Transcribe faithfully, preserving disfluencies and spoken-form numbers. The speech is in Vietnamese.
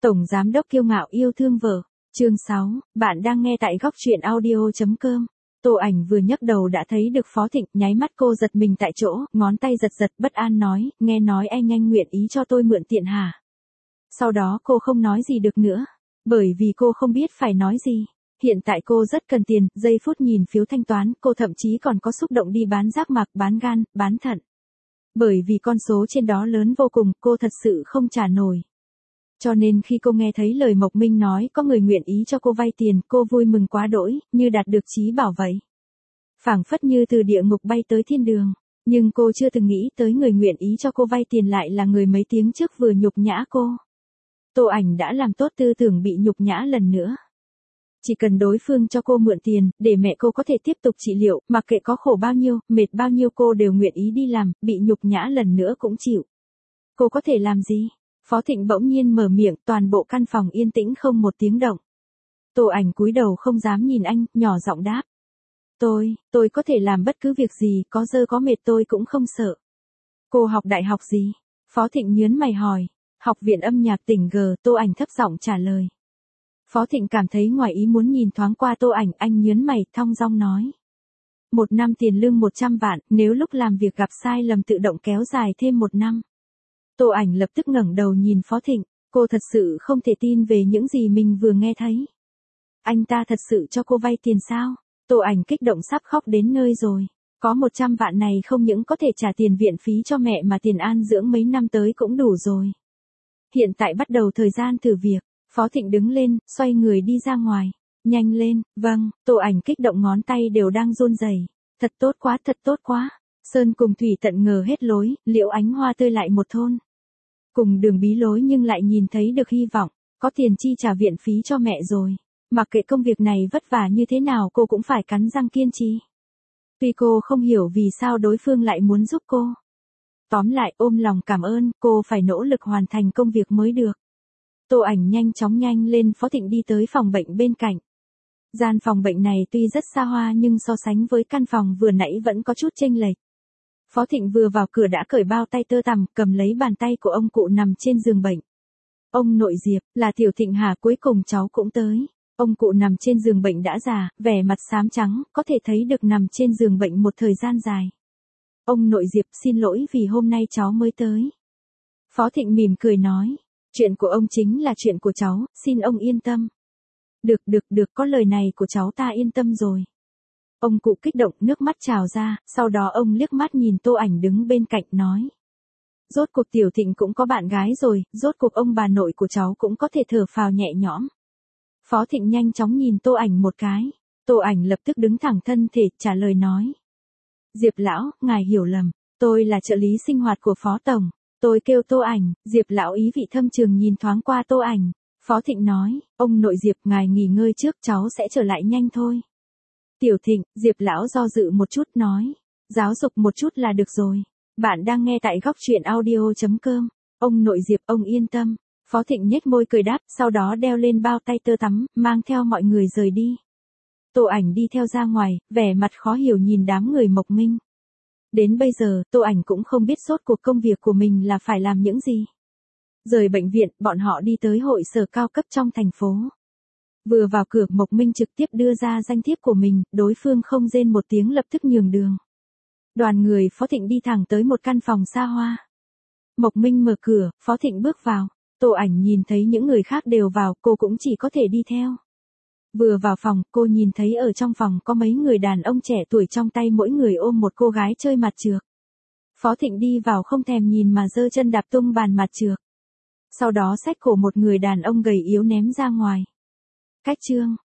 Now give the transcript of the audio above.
Tổng giám đốc kiêu ngạo yêu thương vợ. Chương sáu, bạn đang nghe tại góc truyện audio.com. Tô Ảnh vừa nhấc đầu đã thấy được Phó Thịnh, nháy mắt cô giật mình tại chỗ, ngón tay giật giật bất an nói, nghe nói anh nhanh nguyện ý cho tôi mượn tiền hả? Sau đó cô không nói gì được nữa, bởi vì cô không biết phải nói gì. Hiện tại cô rất cần tiền, giây phút nhìn phiếu thanh toán, cô thậm chí còn có xúc động đi bán giác mạc, bán gan, bán thận. Bởi vì con số trên đó lớn vô cùng, cô thật sự không trả nổi. Cho nên khi cô nghe thấy lời Mộc Minh nói có người nguyện ý cho cô vay tiền, cô vui mừng quá đỗi, như đạt được chí bảo vậy. Phảng phất như từ địa ngục bay tới thiên đường, nhưng cô chưa từng nghĩ tới người nguyện ý cho cô vay tiền lại là người mấy tiếng trước vừa nhục nhã cô. Tô Ảnh đã làm tốt tư tưởng bị nhục nhã lần nữa. Chỉ cần đối phương cho cô mượn tiền, để mẹ cô có thể tiếp tục trị liệu, mặc kệ có khổ bao nhiêu, mệt bao nhiêu cô đều nguyện ý đi làm, bị nhục nhã lần nữa cũng chịu. Cô có thể làm gì? Phó Thịnh bỗng nhiên mở miệng, toàn bộ căn phòng yên tĩnh không một tiếng động. Tô Ảnh cúi đầu không dám nhìn anh, nhỏ giọng đáp. Tôi, tôi có thể làm bất cứ việc gì, có dơ có mệt tôi cũng không sợ. Cô học đại học gì? Phó Thịnh nhớn mày hỏi. Học viện âm nhạc tỉnh G, Tô Ảnh thấp giọng trả lời. Phó Thịnh cảm thấy ngoài ý muốn nhìn thoáng qua Tô Ảnh, anh nhớn mày, thong dong nói. Một năm tiền lương một trăm vạn, nếu lúc làm việc gặp sai lầm tự động kéo dài thêm một năm. Tô Ảnh lập tức ngẩng đầu nhìn Phó Thịnh, cô thật sự không thể tin về những gì mình vừa nghe thấy. Anh ta thật sự cho cô vay tiền sao? Tô Ảnh kích động sắp khóc đến nơi rồi. Có một trăm vạn này không những có thể trả tiền viện phí cho mẹ mà tiền an dưỡng mấy năm tới cũng đủ rồi. Hiện tại bắt đầu thời gian thử việc. Phó Thịnh đứng lên, xoay người đi ra ngoài. Nhanh lên, vâng, Tô Ảnh kích động ngón tay đều đang run rẩy. Thật tốt quá, thật tốt quá. Sơn cùng thủy tận ngờ hết lối, Liễu Ánh Hoa tươi lại một thôn. Cùng đường bí lối nhưng lại nhìn thấy được hy vọng, có tiền chi trả viện phí cho mẹ rồi. Mặc kệ công việc này vất vả như thế nào cô cũng phải cắn răng kiên trì. Tuy cô không hiểu vì sao đối phương lại muốn giúp cô. Tóm lại ôm lòng cảm ơn, cô phải nỗ lực hoàn thành công việc mới được. Tô Ảnh nhanh chóng nhanh lên, Phó Thịnh đi tới phòng bệnh bên cạnh. Gian phòng bệnh này tuy rất xa hoa nhưng so sánh với căn phòng vừa nãy vẫn có chút chênh lệch. Phó Thịnh vừa vào cửa đã cởi bao tay tơ tằm, cầm lấy bàn tay của ông cụ nằm trên giường bệnh. Ông nội Diệp, là Tiểu Thịnh hả, cuối cùng cháu cũng tới. Ông cụ nằm trên giường bệnh đã già, vẻ mặt xám trắng, có thể thấy được nằm trên giường bệnh một thời gian dài. Ông nội Diệp, xin lỗi vì hôm nay cháu mới tới. Phó Thịnh mỉm cười nói, chuyện của ông chính là chuyện của cháu, xin ông yên tâm. Được được được, có lời này của cháu ta yên tâm rồi. Ông cụ kích động, nước mắt trào ra, sau đó ông liếc mắt nhìn Tô Ảnh đứng bên cạnh nói. Rốt cuộc Tiểu Thịnh cũng có bạn gái rồi, rốt cuộc ông bà nội của cháu cũng có thể thở phào nhẹ nhõm. Phó Thịnh nhanh chóng nhìn Tô Ảnh một cái. Tô Ảnh lập tức đứng thẳng thân thể, trả lời nói. Diệp lão, ngài hiểu lầm, tôi là trợ lý sinh hoạt của Phó Tổng. Tôi kêu Tô Ảnh. Diệp lão ý vị thâm trường nhìn thoáng qua Tô Ảnh. Phó Thịnh nói, ông nội Diệp, ngài nghỉ ngơi trước, cháu sẽ trở lại nhanh thôi. Tiểu Thịnh, Diệp lão do dự một chút nói, giáo dục một chút là được rồi. Bạn đang nghe tại góc truyện audio.com. Ông nội Diệp, ông yên tâm. Phó Thịnh nhếch môi cười đáp, sau đó đeo lên bao tay tơ tắm, mang theo mọi người rời đi. Tô Ảnh đi theo ra ngoài, vẻ mặt khó hiểu nhìn đám người Mộc Minh. Đến bây giờ, Tô Ảnh cũng không biết rốt cuộc công việc của mình là phải làm những gì. Rời bệnh viện, bọn họ đi tới hội sở cao cấp trong thành phố. Vừa vào cửa, Mộc Minh trực tiếp đưa ra danh thiếp của mình, đối phương không rên một tiếng lập tức nhường đường. Đoàn người Phó Thịnh đi thẳng tới một căn phòng xa hoa. Mộc Minh mở cửa, Phó Thịnh bước vào. Tô Ảnh nhìn thấy những người khác đều vào, cô cũng chỉ có thể đi theo. Vừa vào phòng, cô nhìn thấy ở trong phòng có mấy người đàn ông trẻ tuổi trong tay mỗi người ôm một cô gái chơi mặt trược. Phó Thịnh đi vào không thèm nhìn mà giơ chân đạp tung bàn mặt trược. Sau đó xách cổ một người đàn ông gầy yếu ném ra ngoài. Cách chương,